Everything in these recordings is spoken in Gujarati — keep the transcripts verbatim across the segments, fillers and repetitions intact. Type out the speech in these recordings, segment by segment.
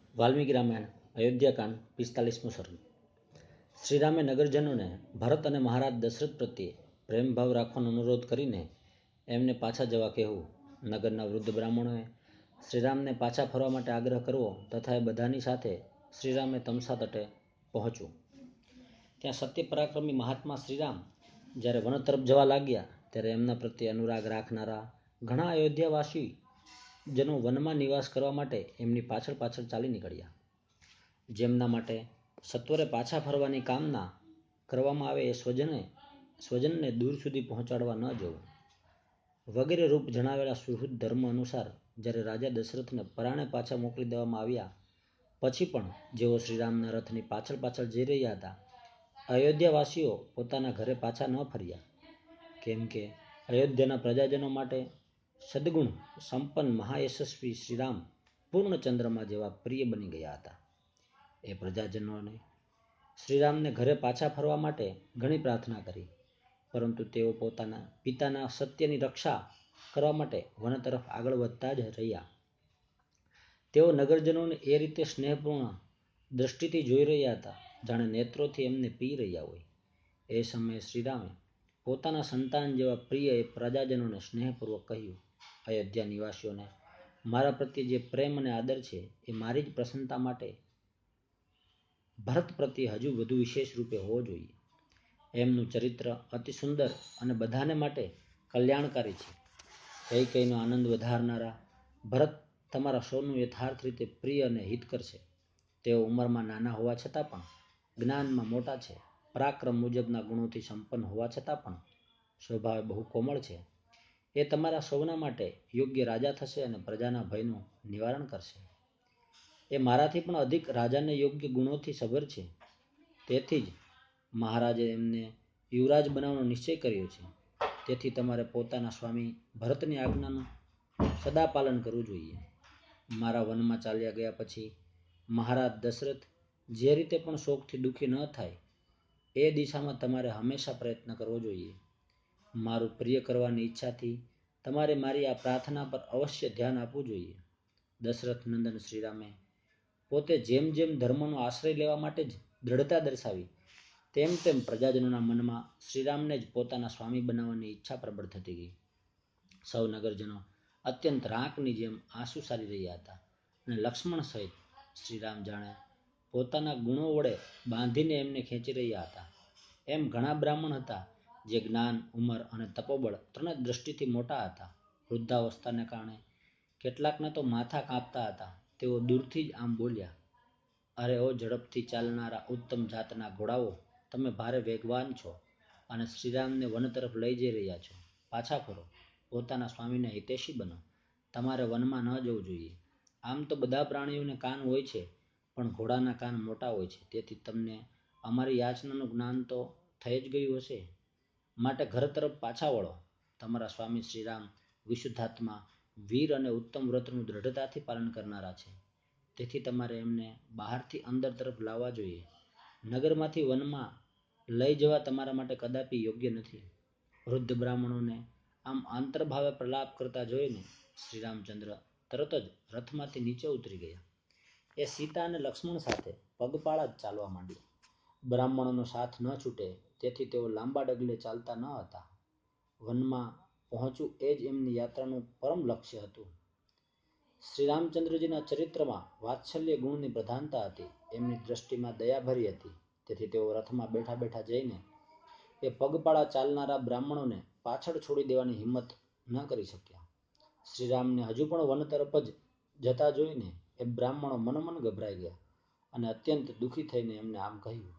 વાલ્મીકી રામાયણ અયોધ્યાકાંડ પિસ્તાલીસમો સર્ગ. શ્રીરામે નગરજનોને ભરત અને મહારાજ દશરથ પ્રત્યે પ્રેમભાવ રાખવાનો અનુરોધ કરીને એમને પાછા જવા કહેવું. નગરના વૃદ્ધ બ્રાહ્મણોએ શ્રીરામને પાછા ફરવા માટે આગ્રહ કરવો તથા એ બધાની સાથે શ્રીરામે તમસા તટે પહોંચવું. ત્યાં સત્ય પરાક્રમી મહાત્મા શ્રીરામ જ્યારે વન તરફ જવા લાગ્યા ત્યારે એમના પ્રત્યે અનુરાગ રાખનારા ઘણા અયોધ્યાવાસી જનો વનમાં નિવાસ કરવા માટે એમની પાછળ પાછળ ચાલી નીકળ્યા. જેમના માટે સત્વરે પાછા ફરવાની કામના કરવામાં આવે એ સ્વજને સ્વજનને દૂર સુધી પહોંચાડવા ન જવું વગેરે રૂપ જણાવેલા સુહૃદ ધર્મ અનુસાર જ્યારે રાજા દશરથને પરાણે પાછા મોકલી દેવામાં આવ્યા પછી પણ જેઓ શ્રીરામના રથની પાછળ પાછળ જઈ રહ્યા હતા, અયોધ્યાવાસીઓ પોતાના ઘરે પાછા ન ફર્યા, કેમ કે અયોધ્યાના પ્રજાજનો માટે સદગુણ સંપન્ન મહાયશસ્વી શ્રીરામ પૂર્ણ ચંદ્રમા જેવા પ્રિય બની ગયા હતા. એ પ્રજાજનોને શ્રીરામને ઘરે પાછા ફરવા માટે ઘણી પ્રાર્થના કરી, પરંતુ તેઓ પોતાના પિતાના સત્યની રક્ષા કરવા માટે વન તરફ આગળ વધતા જ રહ્યા. તેઓ નગરજનોને એ રીતે સ્નેહપૂર્ણ દ્રષ્ટિથી જોઈ રહ્યા હતા જાણે નેત્રોથી એમને પી રહ્યા હોય. એ સમયે શ્રીરામે પોતાના સંતાન જેવા પ્રિય એ પ્રજાજનોને સ્નેહપૂર્વક કહ્યું, અયોધ્યા નિવાસીઓને મારા પ્રત્યે જે પ્રેમ અને આદર છે એ મારી જ પ્રસન્નતા માટે ભરત પ્રત્યે હજુ વધુ વિશેષ રૂપે હોવો જોઈએ. એમનું ચરિત્ર અતિ સુંદર અને બધાને માટે કલ્યાણકારી છે. કૈકેયીનો આનંદ વધારનારા ભરત તમારા સૌનું યથાર્થ રીતે પ્રિય અને હિતકર છે. તેઓ ઉંમરમાં નાના હોવા છતાં પણ જ્ઞાનમાં મોટા છે. પરાક્રમ મુજબના ગુણોથી સંપન્ન હોવા છતાં પણ સ્વભાવે બહુ કોમળ છે. એ તમારા સૌના માટે યોગ્ય રાજા થશે અને પ્રજાના ભયનું નિવારણ કરશે. એ મારાથી પણ અધિક રાજાને યોગ્ય ગુણોથી સભર છે. તેથી જ મહારાજે એમને યુવરાજ બનાવવાનો નિશ્ચય કર્યો છે. તેથી તમારે પોતાના સ્વામી ભરતની આજ્ઞાનું સદા પાલન કરવું જોઈએ. મારા વનમાં ચાલ્યા ગયા પછી મહારાજ દશરથ જે રીતે પણ શોકથી દુઃખી ન થાય એ દિશામાં તમારે હંમેશા પ્રયત્ન કરવો જોઈએ. મારું પ્રિય કરવાની ઈચ્છાથી તમારે મારી આ પ્રાર્થના પર અવશ્ય ધ્યાન આપવું જોઈએ. દશરથ નંદન શ્રીરામે પોતે જેમ જેમ ધર્મનો આશ્રય લેવા માટે જ દ્રઢતા દર્શાવી તેમ તેમ પ્રજાજનોના મનમાં શ્રીરામને જ પોતાના સ્વામી બનાવવાની ઈચ્છા પ્રબળ થતી ગઈ. સૌ નગરજનો અત્યંત રાંકની જેમ આંસુ સારી રહ્યા હતા અને લક્ષ્મણ સહિત શ્રીરામ જાણે પોતાના ગુણો વડે બાંધીને એમને ખેંચી રહ્યા હતા. એમ ઘણા બ્રાહ્મણ હતા જે જ્ઞાન, ઉંમર અને તપોબળ ત્રણે દ્રષ્ટિથી મોટા હતા. વૃદ્ધાવસ્થાને કારણે કેટલાકના તો માથા કાપતા હતા. તેઓ દૂરથી જ આમ બોલ્યા, અરે ઓ ઝડપથી ચાલનારા ઉત્તમ જાતના ઘોડાઓ, તમે ભારે વેગવાન છો અને શ્રીરામને વન તરફ લઈ જઈ રહ્યા છો. પાછા ફરો, પોતાના સ્વામીને હિતૈષી બનો. તમારે વનમાં ન જવું જોઈએ. આમ તો બધા પ્રાણીઓને કાન હોય છે, પણ ઘોડાના કાન મોટા હોય છે. તેથી તમને અમારી યાચનાનું જ્ઞાન તો થઈ જ ગયું હશે. માટે ઘર તરફ પાછા વળો. તમારા સ્વામી શ્રીરામ વિશુદ્ધાત્મા, વીર અને ઉત્તમ વ્રતનું દ્રઢતાથી પાલન કરનારા છે. તેથી તમારે એમને બહારથી અંદર તરફ લાવવા જોઈએ. નગરમાંથી વનમાં લઈ જવા તમારા માટે કદાપી યોગ્ય નથી. વૃદ્ધ બ્રાહ્મણોને આમ આંતરભાવે પ્રલાપ કરતા જોઈને શ્રીરામચંદ્ર તરત જ રથમાંથી નીચે ઉતરી ગયા. એ સીતા અને લક્ષ્મણ સાથે પગપાળા જ ચાલવા માંડ્યા. બ્રાહ્મણોનો સાથ ન છૂટે તેથી તેઓ લાંબા ડગલે ચાલતા ન હતા. વનમાં પહોંચવું એ જ એમની યાત્રાનું પરમ લક્ષ્ય હતું. શ્રીરામચંદ્રજીના ચરિત્રમાં વાત્સલ્ય ગુણની પ્રધાનતા હતી. એમની દ્રષ્ટિમાં દયા ભરી હતી. તેથી તેઓ રથમાં બેઠા બેઠા જઈને એ પગપાળા ચાલનારા બ્રાહ્મણોને પાછળ છોડી દેવાની હિંમત ન કરી શક્યા. શ્રીરામને હજુ પણ વન તરફ જ જતા જોઈને એ બ્રાહ્મણો મનોમન ગભરાઈ ગયા અને અત્યંત દુઃખી થઈને એમને આમ કહ્યું,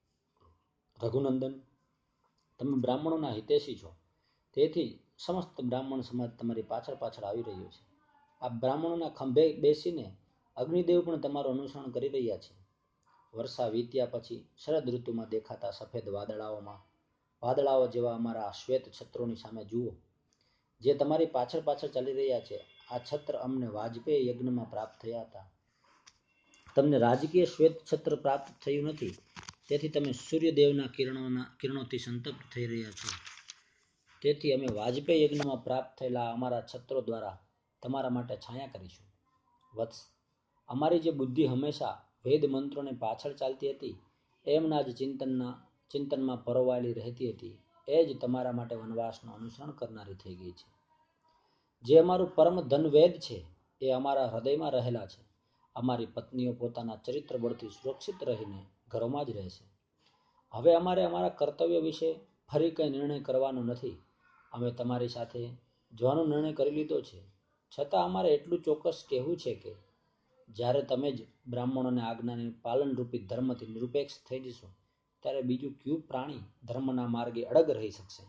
રઘુનંદન, તમે બ્રાહ્મણોના હિતૈષી છો. તેથી સમસ્ત બ્રાહ્મણ સમાજ તમારી પાછળ પાછળ આવી રહ્યો છે. આ બ્રાહ્મણોના ખંભે બેસીને અગ્નિદેવ પણ તમારું અનુસરણ કરી રહ્યા છે. વર્ષા વીત્યા પછી શરદ ઋતુમાં દેખાતા સફેદ વાદળાઓમાં વાદળાઓ જેવા અમારા શ્વેત છત્રોની સામે જુઓ, જે તમારી પાછળ પાછળ ચાલી રહ્યા છે. આ છત્ર અમને વાજપેયી યજ્ઞમાં પ્રાપ્ત થયા હતા. તમને રાજકીય શ્વેત છત્ર પ્રાપ્ત થયું નથી, તેથી તમે સૂર્યદેવના કિરણોના કિરણોથી સંતપ્ત થઈ રહ્યા છો. તેથી અમે વાજપેયી યજ્ઞમાં પ્રાપ્ત થયેલા અમારા છત્રો દ્વારા તમારા માટે છાયા કરીશું. વત્સ, અમારી જે બુદ્ધિ હંમેશા વેદ મંત્રોને પાછળ ચાલતી હતી, એમના જ ચિંતનના ચિંતનમાં પરોવાયેલી રહેતી હતી, એ જ તમારા માટે વનવાસનું અનુસરણ કરનારી થઈ ગઈ છે. જે અમારું પરમ ધન વેદ છે એ અમારા હૃદયમાં રહેલા છે. અમારી પત્નીઓ પોતાના ચરિત્ર બળથી સુરક્ષિત રહીને ઘરોમાં જ રહે છે. હવે અમારે અમારા કર્તવ્ય વિશે ફરી કંઈ નિર્ણય કરવાનો નથી. અમે તમારી સાથે જવાનો નિર્ણય કરી લીધો છે. છતાં અમારે એટલું ચોક્કસ કહેવું છે કે જ્યારે તમે જ બ્રાહ્મણોને આજ્ઞાને પાલનરૂપી ધર્મથી નિરપેક્ષ થઈ જશો, ત્યારે બીજું કયું પ્રાણી ધર્મના માર્ગે અડગ રહી શકશે?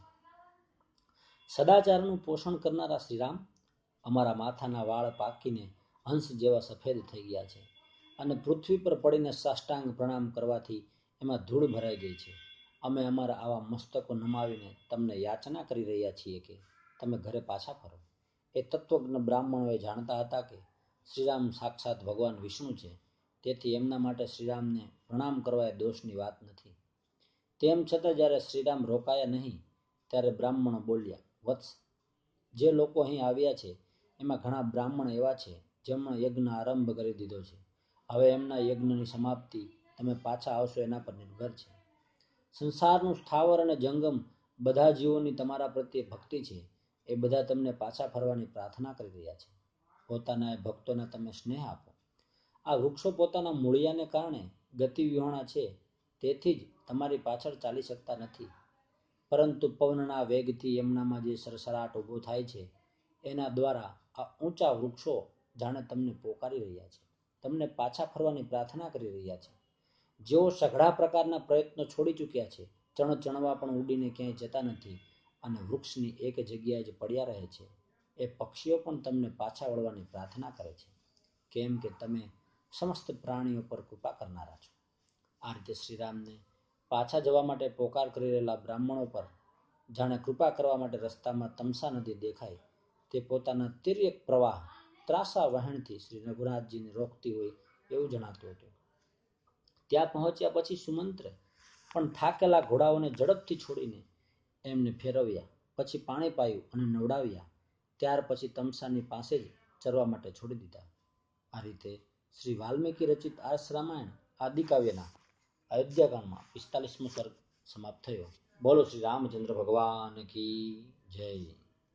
સદાચારનું પોષણ કરનારા શ્રીરામ, અમારા માથાના વાળ પાકીને હંસ જેવા સફેદ થઈ ગયા છે, અને પૃથ્વી પર પડીને સાષ્ટાંગ પ્રણામ કરવાથી એમાં ધૂળ ભરાઈ ગઈ છે. અમે અમારા આવા મસ્તકો નમાવીને તમને યાચના કરી રહ્યા છીએ કે તમે ઘરે પાછા ફરો. એ તત્વજ્ઞ બ્રાહ્મણોએ જાણતા હતા કે શ્રીરામ સાક્ષાત ભગવાન વિષ્ણુ છે, તેથી એમના માટે શ્રીરામને પ્રણામ કરવા એ દોષની વાત નથી. તેમ છતાં જ્યારે શ્રીરામ રોકાયા નહીં, ત્યારે બ્રાહ્મણો બોલ્યા, વત્સ, જે લોકો અહીં આવ્યા છે એમાં ઘણા બ્રાહ્મણ એવા છે જેમણે યજ્ઞ આરંભ કરી દીધો છે. હવે એમના યજ્ઞની સમાપ્તિ તમે પાછા આવશો એના પર નિર્ભર છે. સંસારનું સ્થાવર અને જંગમ બધા જીવોની તમારા પ્રત્યે ભક્તિ છે. એ બધા તમને પાછા ફરવાની પ્રાર્થના કરી રહ્યા છે. પોતાના એ ભક્તોને તમે સ્નેહ આપો. આ વૃક્ષો પોતાના મૂળિયાને કારણે ગતિવિહોણા છે, તેથી જ તમારી પાછળ ચાલી શકતા નથી. પરંતુ પવનના વેગથી એમનામાં જે સરસરાટ ઊભો થાય છે, એના દ્વારા આ ઊંચા વૃક્ષો જાણે તમને પોકારી રહ્યા છે, તમને પાછા ફરવાની પ્રાર્થના કરી રહ્યા છે. જેઓ સઘળા પ્રકારના પ્રયત્નો છોડી ચૂક્યા છે, ચણ ચણવા પણ ઉડીને ક્યાંય જતા નથી અને વૃક્ષની એક જગ્યાએ જ પડ્યા રહે છે, એ પક્ષીઓ પણ તમને પાછા વળવાની પ્રાર્થના કરે છે, કેમ કે તમે સમસ્ત પ્રાણીઓ પર કૃપા કરનારા છો. આ રીતે શ્રીરામને પાછા જવા માટે પોકાર કરી રહેલા બ્રાહ્મણો પર જાણે કૃપા કરવા માટે રસ્તામાં તમસા નદી દેખાય તે પોતાના તિર્યક પ્રવાહ ત્રાસા વહેણથી શ્રી રઘુનાથજીને રોકતી હોય એવું જણાતું હતું. ત્યાં પહોંચ્યા પછી સુમંત્રે પણ થાકેલા ઘોડાઓને ઝડપથી છોડીને એમને ફેરવ્યા, પછી પાણી પાયું અને નવડાવ્યા. ત્યાર પછી તમસાની પાસે જ ચરવા માટે છોડી દીધા. આ રીતે શ્રી વાલ્મીકી રચિત આર્ષ રામાયણ આદિકાવ્યના અયોધ્યાકાંડમાં પિસ્તાલીસમો સર્ગ સમાપ્ત થયો. બોલો શ્રી રામચંદ્ર ભગવાન કી જય.